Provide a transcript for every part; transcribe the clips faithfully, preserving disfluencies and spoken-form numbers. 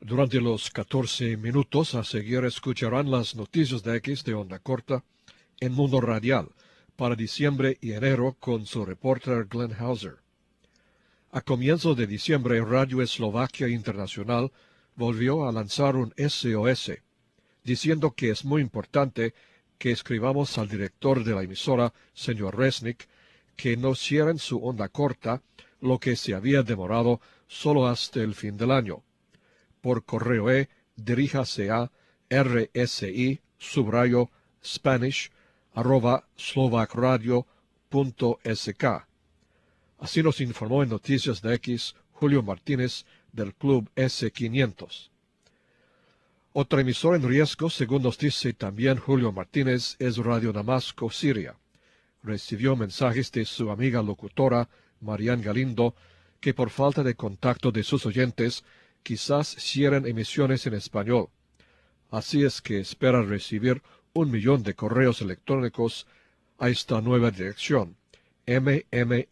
Durante los catorce minutos a seguir escucharán las noticias de X de onda corta en Mundo Radial para diciembre y enero con su reporter Glenn Hauser. A comienzos de diciembre, Radio Eslovaquia Internacional volvió a lanzar un S O S, diciendo que es muy importante que escribamos al director de la emisora, señor Resnick, que no cierren su onda corta, lo que se había demorado solo hasta el fin del año. Por correo E, diríjase a rsi, subrayo, spanish, arroba slovacradio punto sk. Así nos informó en Noticias de X Julio Martínez del Club ese quinientos. Otra emisora en riesgo, según nos dice también Julio Martínez, es Radio Damasco, Siria. Recibió mensajes de su amiga locutora, Marian Galindo, que por falta de contacto de sus oyentes, quizás cierren emisiones en español. Así es que espera recibir un millón de correos electrónicos a esta nueva dirección, mmhrez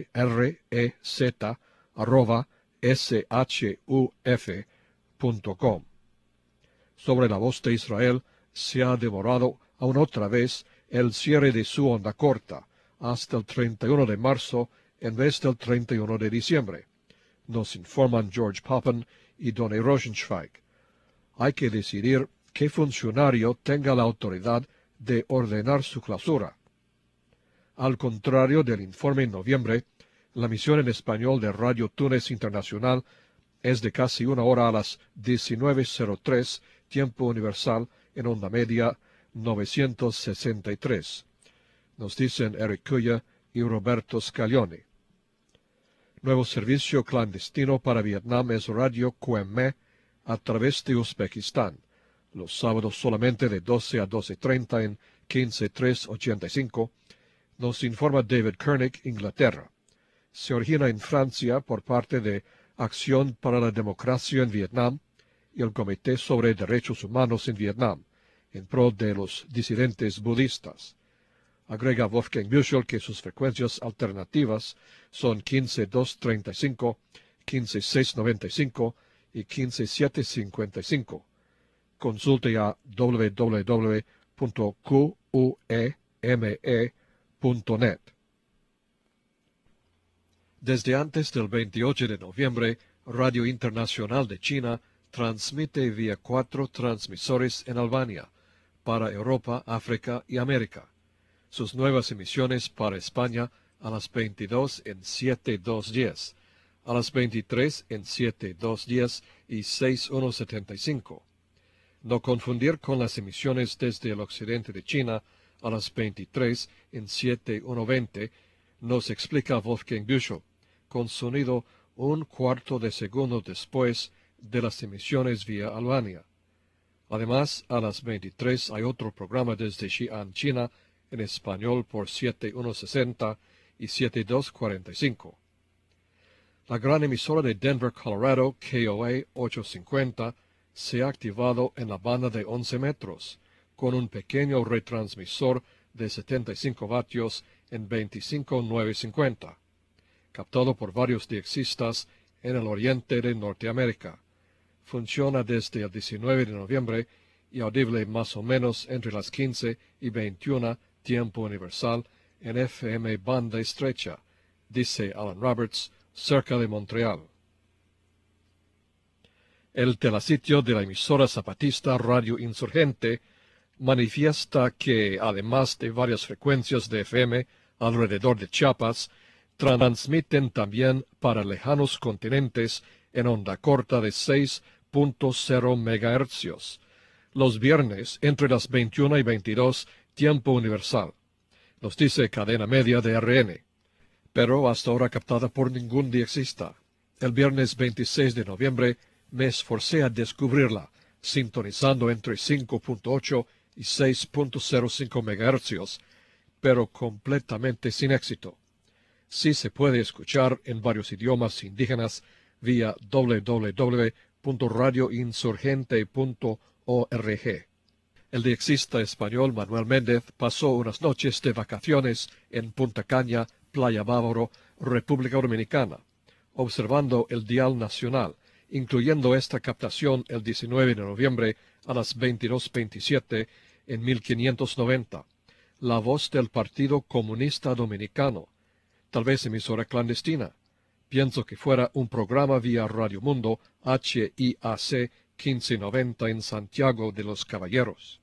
arroba shuf punto com. Sobre la voz de Israel, se ha demorado aún otra vez el cierre de su onda corta, hasta el treinta y uno de marzo en vez del treinta y uno de diciembre. Nos informan George Poppen y Donny Rosenschweig. Hay que decidir qué funcionario tenga la autoridad de ordenar su clausura. Al contrario del informe en noviembre, la emisión en español de Radio Túnez Internacional es de casi una hora a las diecinueve cero tres, tiempo universal, en onda media novecientos sesenta y tres. Nos dicen Eric Cuya y Roberto Scaglione. Nuevo servicio clandestino para Vietnam es Radio Q M E a través de Uzbekistán, los sábados solamente de doce a doce treinta en quince tres ochenta y cinco, nos informa David Koenig, Inglaterra. Se origina en Francia por parte de Acción para la Democracia en Vietnam y el Comité sobre Derechos Humanos en Vietnam, en pro de los disidentes budistas. Agrega Wolfgang Büchel que sus frecuencias alternativas son quince dos treinta y cinco, quince seis noventa y cinco y quince siete cincuenta y cinco. Consulte a w w w punto q u e m e punto net. Desde antes del veintiocho de noviembre, Radio Internacional de China transmite vía cuatro transmisores en Albania, para Europa, África y América. Sus nuevas emisiones para España a las veintidós en siete dos diez, a las veintitrés en siete dos diez y seis uno setenta y cinco. No confundir con las emisiones desde el occidente de China a las veintitrés en siete uno veinte, nos explica Wolfgang Büchel, con sonido un cuarto de segundo después de las emisiones vía Albania. Además, a las veintitrés hay otro programa desde Xi'an, China, en español por siete uno sesenta y siete dos cuarenta y cinco. La gran emisora de Denver, Colorado, K O A ochocientos cincuenta, se ha activado en la banda de once metros, con un pequeño retransmisor de setenta y cinco vatios en veinticinco mil novecientos cincuenta, captado por varios diexistas en el oriente de Norteamérica. Funciona desde el diecinueve de noviembre y audible más o menos entre las quince y veintiuna, tiempo universal, en F M banda estrecha, dice Alan Roberts, cerca de Montreal. El telesitio de la emisora zapatista Radio Insurgente manifiesta que, además de varias frecuencias de F M alrededor de Chiapas, transmiten también para lejanos continentes en onda corta de seis punto cero megahercios, los viernes entre las veintiuna y veintidós, tiempo universal. Nos dice cadena media de R N, pero hasta ahora captada por ningún diexista. El viernes veintiséis de noviembre me esforcé a descubrirla, sintonizando entre cinco punto ocho y seis punto cero cinco megahercios, pero completamente sin éxito. Sí se puede escuchar en varios idiomas indígenas vía w w w punto radio insurgente punto org. El diexista español Manuel Méndez pasó unas noches de vacaciones en Punta Caña, Playa Bávaro, República Dominicana, observando el dial nacional incluyendo esta captación el diecinueve de noviembre a las veintidós veintisiete en mil quinientos noventa, la voz del Partido Comunista Dominicano, tal vez emisora clandestina. Pienso que fuera un programa vía Radio Mundo H I A C quince noventa en Santiago de los Caballeros.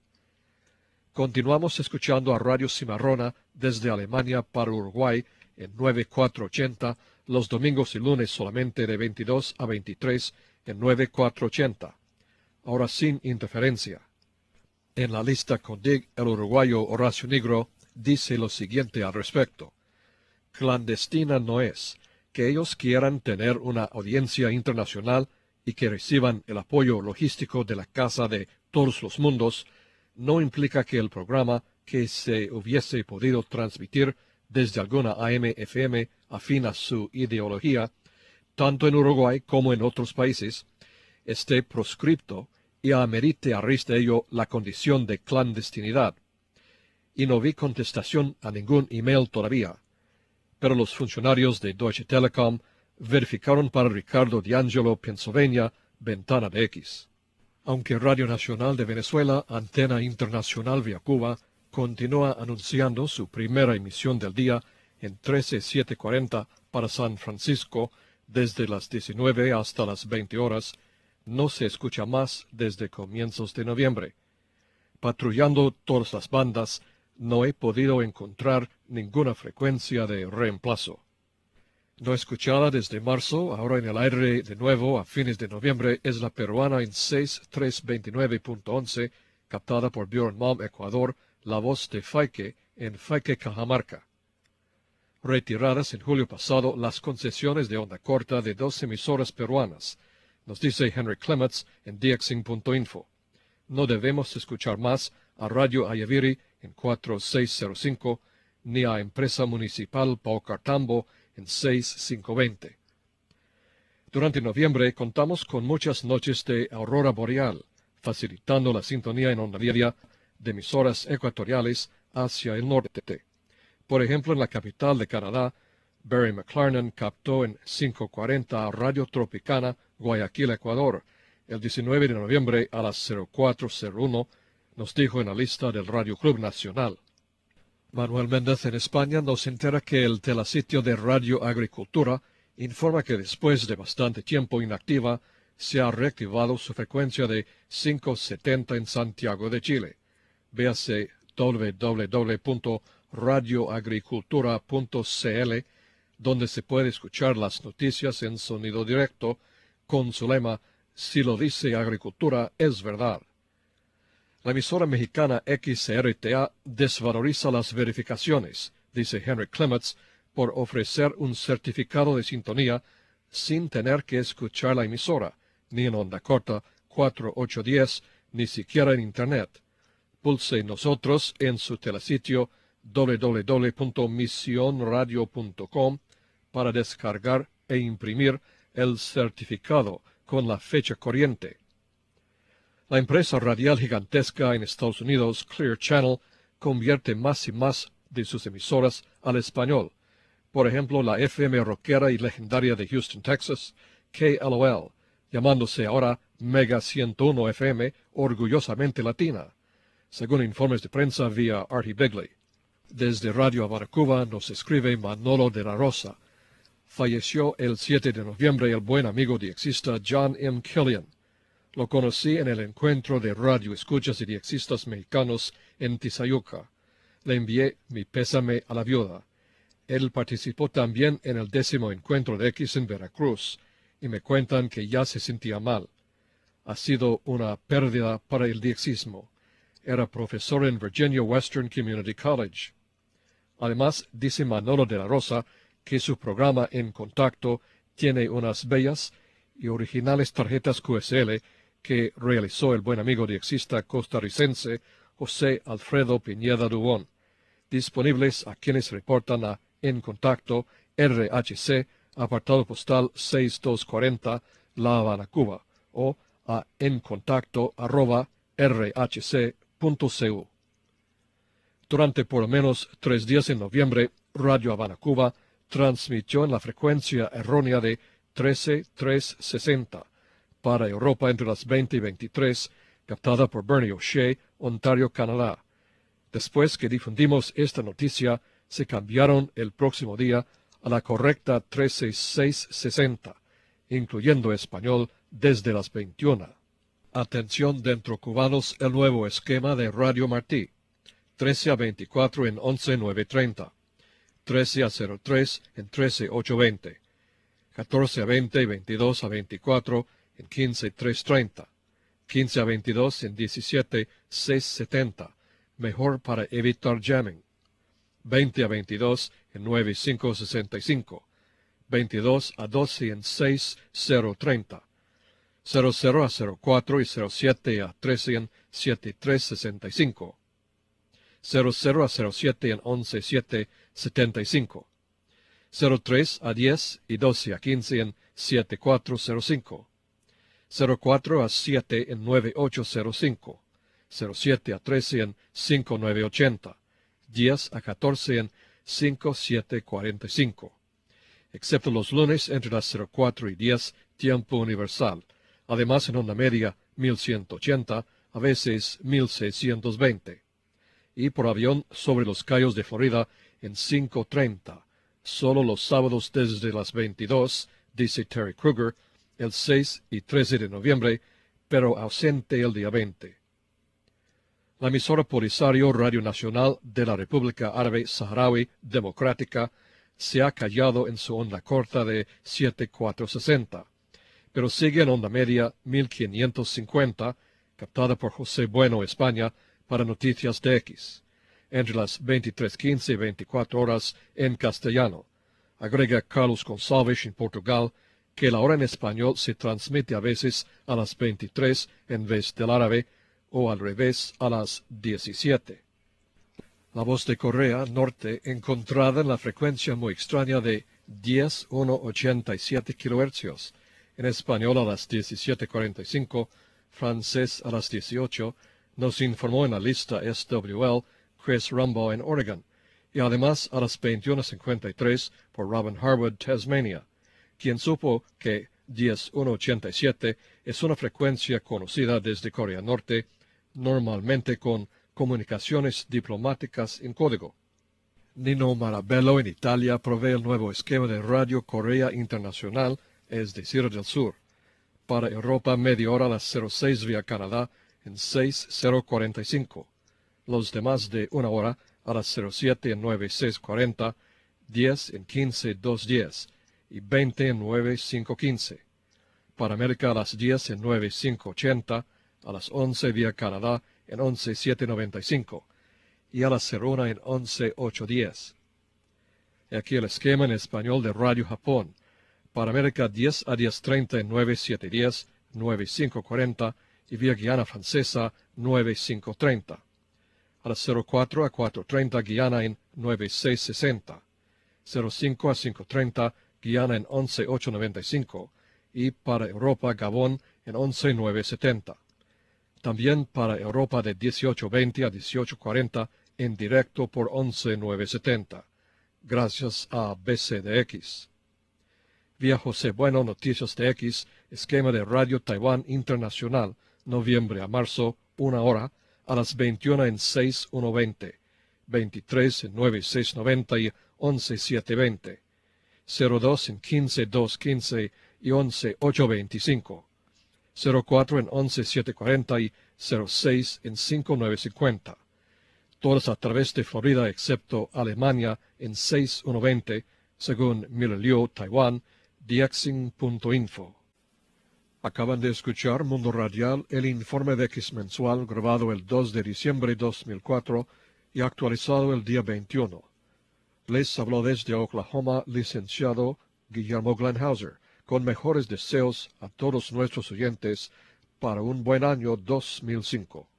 Continuamos escuchando a Radio Cimarrona desde Alemania para Uruguay en nueve cuatro ochenta, los domingos y lunes solamente de veintidós a veintitrés en nueve cuatro ochenta, ahora sin interferencia. En la lista con Dig, el uruguayo Horacio Nigro dice lo siguiente al respecto. Clandestina no es. Que ellos quieran tener una audiencia internacional y que reciban el apoyo logístico de la Casa de Todos los Mundos, no implica que el programa que se hubiese podido transmitir desde alguna A M F M afín a su ideología, tanto en Uruguay como en otros países, esté proscripto y amerite a raíz de ello la condición de clandestinidad. Y no vi contestación a ningún email todavía, pero los funcionarios de Deutsche Telekom verificaron para Ricardo D'Angelo, Pennsylvania, ventana de X. Aunque Radio Nacional de Venezuela, antena internacional vía Cuba, continúa anunciando su primera emisión del día en trece setecientos cuarenta para San Francisco desde las diecinueve hasta las veinte horas, no se escucha más desde comienzos de noviembre. Patrullando todas las bandas, no he podido encontrar ninguna frecuencia de reemplazo. No escuchada desde marzo, ahora en el aire de nuevo a fines de noviembre, es la peruana en seis tres veintinueve punto once, captada por Bjorn Malm, Ecuador, la voz de Faique en Faique, Cajamarca. Retiradas en julio pasado las concesiones de onda corta de dos emisoras peruanas, nos dice Henry Clements en D X I N punto info. No debemos escuchar más a Radio Ayaviri en cuatro seis cero cinco, ni a Empresa Municipal Paucartambo en seis cinco veinte. Durante noviembre contamos con muchas noches de aurora boreal, facilitando la sintonía en onda media de emisoras ecuatoriales hacia el norte. Por ejemplo, en la capital de Canadá, Barry McLarnon captó en quinientos cuarenta Radio Tropicana, Guayaquil, Ecuador, el diecinueve de noviembre a las cero cuatro cero uno, nos dijo en la lista del Radio Club Nacional. Manuel Méndez en España nos entera que el telesitio de Radio Agricultura informa que después de bastante tiempo inactiva se ha reactivado su frecuencia de quinientos setenta en Santiago de Chile. Véase w w w punto radio agricultura punto c l, donde se puede escuchar las noticias en sonido directo con su lema "Si lo dice Agricultura, es verdad". La emisora mexicana X R T A desvaloriza las verificaciones, dice Henry Clements, por ofrecer un certificado de sintonía sin tener que escuchar la emisora, ni en onda corta cuatro ocho diez, ni siquiera en Internet. Pulse nosotros en su telesitio w w w punto misión radio punto com para descargar e imprimir el certificado con la fecha corriente. La empresa radial gigantesca en Estados Unidos, Clear Channel, convierte más y más de sus emisoras al español. Por ejemplo, la F M rockera y legendaria de Houston, Texas, K L O L, llamándose ahora Mega ciento uno F M, orgullosamente latina, según informes de prensa vía Artie Bigley. Desde Radio Habana, Cuba, nos escribe Manolo de la Rosa. Falleció el siete de noviembre el buen amigo diexista John M. Killian. Lo conocí en el encuentro de radio escuchas y diexistas mexicanos en Tizayuca. Le envié mi pésame a la viuda. Él participó también en el décimo encuentro de X en Veracruz, y me cuentan que ya se sentía mal. Ha sido una pérdida para el diexismo. Era profesor en Virginia Western Community College. Además, dice Manolo de la Rosa que su programa En Contacto tiene unas bellas y originales tarjetas Q S L que realizó el buen amigo diexista costarricense José Alfredo Piñeda Dubón, disponibles a quienes reportan a En Contacto R H C, apartado postal sesenta y dos cuarenta, La Habana, Cuba, o a encontacto arroba r h c punto c u. Durante por lo menos tres días en noviembre, Radio Habana, Cuba, transmitió en la frecuencia errónea de trece mil trescientos sesenta, Para Europa entre las veinte y veintitrés, captada por Bernie O'Shea, Ontario, Canadá. Después que difundimos esta noticia, se cambiaron el próximo día a la correcta trece mil seiscientos sesenta, incluyendo español desde las veintiuna. Atención dentro cubanos, el nuevo esquema de Radio Martí. trece a veinticuatro en once mil novecientos treinta. trece a cero tres en trece mil ochocientos veinte. catorce a veinte y veintidós a veinticuatro en quince mil trescientos treinta. quince a veintidós en diecisiete mil seiscientos setenta. Mejor para evitar jamming. veinte a veintidós en nueve mil quinientos sesenta y cinco. veintidós a doce en seis mil treinta. cero cero a cero cuatro y cero siete a trece en siete mil trescientos sesenta y cinco. cero cero a cero siete en once mil setecientos setenta y cinco. cero tres a diez y doce a quince en siete mil cuatrocientos cinco. cero cuatro a siete en nueve mil ochocientos cinco. cero siete a trece en cinco mil novecientos ochenta. diez a catorce en cinco mil setecientos cuarenta y cinco. Excepto los lunes entre las cero cuatro y diez, tiempo universal. Además en onda media mil ciento ochenta, a veces mil seiscientos veinte. Y por avión sobre los Cayos de Florida en cinco treinta. Solo los sábados desde las veintidós, dice Terry Kruger, el seis y trece de noviembre, pero ausente el día veinte. La emisora Polisario Radio Nacional de la República Árabe Saharaui Democrática se ha callado en su onda corta de siete mil cuatrocientos sesenta, pero sigue en onda media mil quinientos cincuenta, captada por José Bueno, España, para Noticias de X, entre las veintitrés quince y veinticuatro horas en castellano. Agrega Carlos González en Portugal que la hora en español se transmite a veces a las veintitrés en vez del árabe, o al revés a las diecisiete. La voz de Corea Norte encontrada en la frecuencia muy extraña de diez mil ciento ochenta y siete kilohercios, en español a las diecisiete cuarenta y cinco, francés a las dieciocho, nos informó en la lista S W L Chris Rumbaugh en Oregon, y además a las veintiuna cincuenta y tres por Robin Harwood, Tasmania, quien supo que diez mil ciento ochenta y siete es una frecuencia conocida desde Corea Norte, normalmente con comunicaciones diplomáticas en código. Nino Marabello en Italia provee el nuevo esquema de Radio Corea Internacional, es decir, del sur. Para Europa, media hora a las cero seis vía Canadá en seis mil cuarenta y cinco. Los demás de una hora a las cero siete en nueve mil seiscientos cuarenta, diez en quince mil doscientos diez y veinte en nueve mil quinientos quince. Para América a las diez en nueve mil quinientos ochenta, a las once vía Canadá en once mil setecientos noventa y cinco y a las cero una en once mil ochocientos diez. Aquí el esquema en español de Radio Japón. Para América diez a diez treinta en nueve mil setecientos diez, nueve mil quinientos cuarenta y vía Guiana Francesa nueve mil quinientos treinta. A las cero cuatro a cuatro treinta Guiana en nueve mil seiscientos sesenta. cero cinco a cinco treinta Guiana en once mil ochocientos noventa y cinco y para Europa Gabón en once mil novecientos setenta. También para Europa de dieciocho veinte a dieciocho cuarenta en directo por once mil novecientos setenta, gracias a B C D X. Vía José Bueno, Noticias de X, esquema de Radio Taiwán Internacional, noviembre a marzo, una hora, a las veintiuna en seis mil ciento veinte, veintitrés en nueve mil seiscientos noventa y once mil setecientos veinte, cero dos en quince mil doscientos quince y once mil ochocientos veinticinco, cero cuatro en once mil setecientos cuarenta y cero seis en cinco mil novecientos cincuenta. Todas a través de Florida excepto Alemania en seis mil ciento veinte, según Mililiu, Taiwán, diexing punto info. Acaban de escuchar Mundo Radial, el informe de X mensual grabado el dos de diciembre de dos mil cuatro y actualizado el día veintiuno. Les habló desde Oklahoma licenciado Guillermo Glenhauser, con mejores deseos a todos nuestros oyentes para un buen año dos mil cinco.